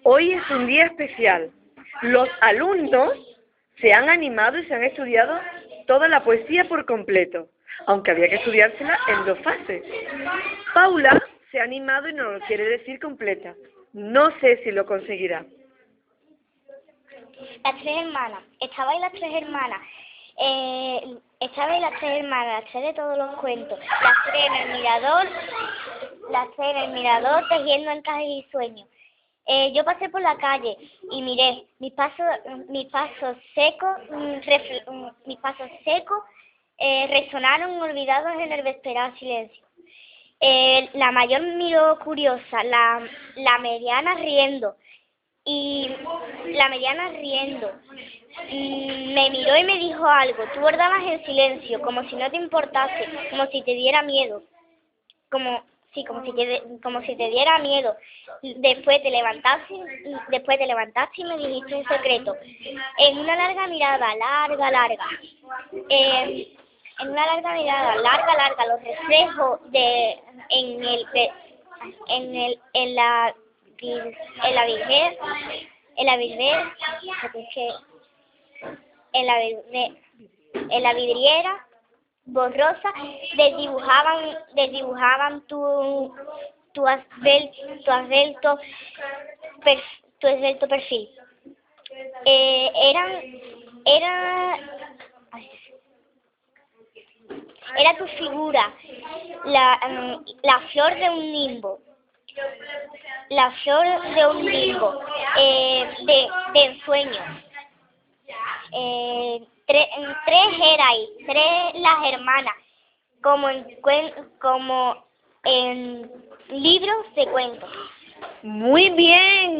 Hoy es un día especial. Los alumnos se han animado y se han estudiado toda la poesía por completo, aunque había que estudiársela en 2 fases. Paula se ha animado y nos lo quiere decir completa. No sé si lo conseguirá. Las 3 hermanas. Estabais las 3 hermanas. Estabais las 3 hermanas, las 3 de todos los cuentos. Las 3 en el mirador, tejiendo encajes y sueños. Yo pasé por la calle y miré mis pasos secos, resonaron olvidados en el vesperal silencio. La mayor miró curiosa, la mediana riendo. Me miró y me dijo algo. Tú bordabas en silencio, como si no te importase, como si te diera miedo. Como si te diera miedo. Después te levantaste y me dijiste un secreto. En una larga mirada, larga, los reflejos en la vidriera borrosa desdibujaban tu esbelto perfil. Era tu figura, la flor de un nimbo, de ensueños. Tres erais, 3 las hermanas, como en libros de cuentos. Muy bien.